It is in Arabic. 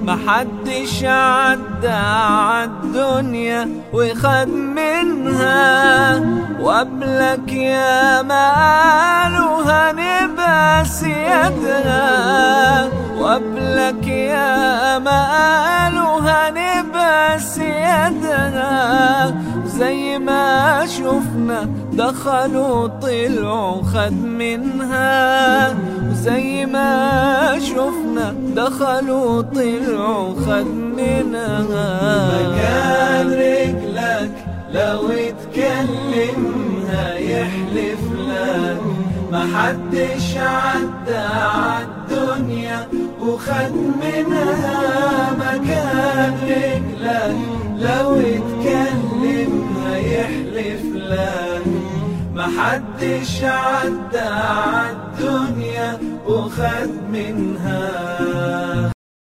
محدش عدى عالدنيا وخد منها، وقبلك يا ما قالوا هنبقى سيادها، وقبلك يا ما قالوا هنبقى سيادها. زي ما شفنا دخلوا طلعوا خد منها، وزي ما شفنا دخلوا طلعوا خد منها. مكان رجلك لو اتكلمها يحلف لك، محدش عدى عالدنيا وخد منها. مكان رجلك لو اتكلمها يحلف لك، محدش عدى عالدنيا وخد منها.